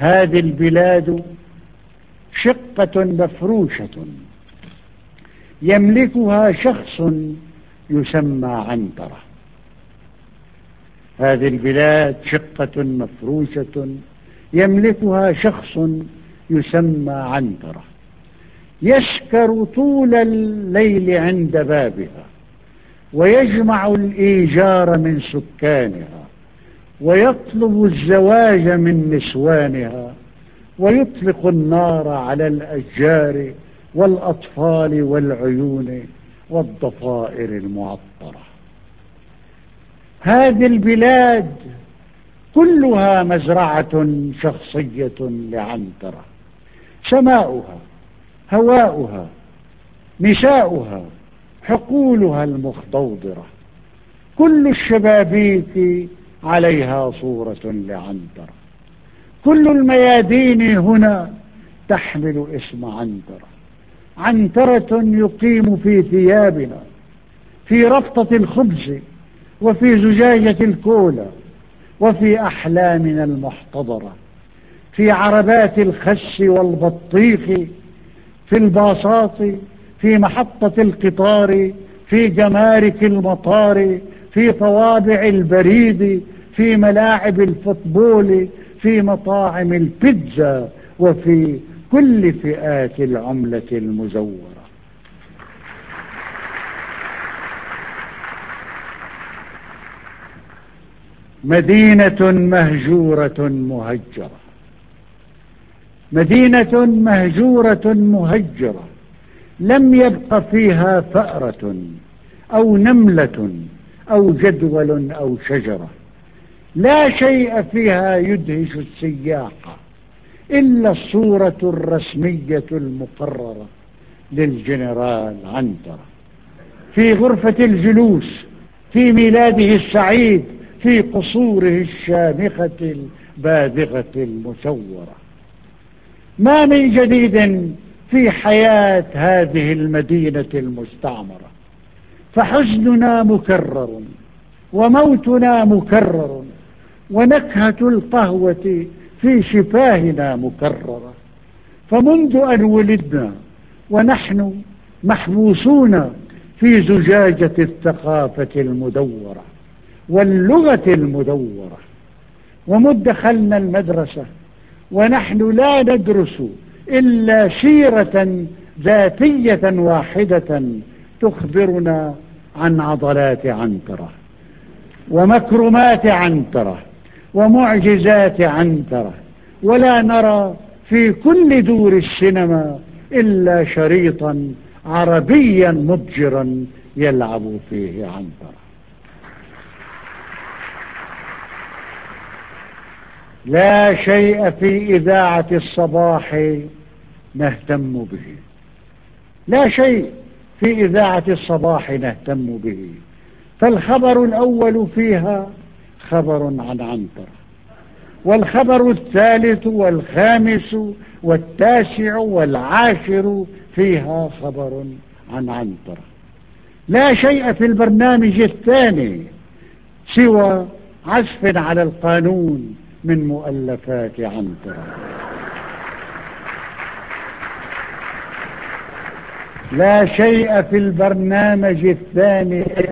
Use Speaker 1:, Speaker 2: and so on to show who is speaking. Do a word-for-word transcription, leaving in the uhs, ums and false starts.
Speaker 1: هذه البلاد شقة مفروشة يملكها شخص يسمى عنترة. هذه البلاد شقة مفروشة يملكها شخص يسمى عنترة، يسكر طول الليل عند بابها، ويجمع الإيجار من سكانها، ويطلب الزواج من نسوانها، ويطلق النار على الأشجار والأطفال والعيون والضفائر المعطرة. هذه البلاد كلها مزرعة شخصية لعنترة، سماؤها، هواؤها، نساؤها، حقولها المخضوضرة، كل الشبابيك عليها صورة لعنترة، كل الميادين هنا تحمل اسم عنترة. عنترة يقيم في ثيابنا، في ربطة الخبز، وفي زجاجة الكولا، وفي أحلامنا المحتضرة، في عربات الخس والبطيخ، في الباصات، في محطة القطار، في جمارك المطار، في طوابع البريد، في ملاعب الفوتبول، في مطاعم البيتزا، وفي كل فئات العملة المزورة. مدينة مهجورة مهجرة، مدينة مهجورة مهجرة لم يبق فيها فأرة أو نملة أو جدول أو شجرة، لا شيء فيها يدهش السياح إلا الصورة الرسمية المقررة للجنرال عنترة في غرفة الجلوس، في ميلاده السعيد، في قصوره الشامخة الباذغة المسورة. ما من جديد في حياة هذه المدينة المستعمرة، فحزننا مكرر، وموتنا مكرر، ونكهة القهوة في شفاهنا مكررة. فمنذ أن ولدنا ونحن محبوسون في زجاجة الثقافة المدورة واللغة المدورة، ومذ دخلنا المدرسة ونحن لا ندرس إلا سيرة ذاتية واحدة تخبرنا عن عضلات عنترة ومكرمات عنترة ومعجزات عنترة، ولا نرى في كل دور السينما إلا شريطا عربيا مضجرا يلعب فيه عنترة. لا شيء في إذاعة الصباح نهتم به، لا شيء في إذاعة الصباح نهتم به، فالخبر الأول فيها خبر عن عنترة، والخبر الثالث والخامس والتاسع والعاشر فيها خبر عن عنترة. لا شيء في البرنامج الثاني سوى عزف على القانون من مؤلفات عنترة. لا شيء في البرنامج الثاني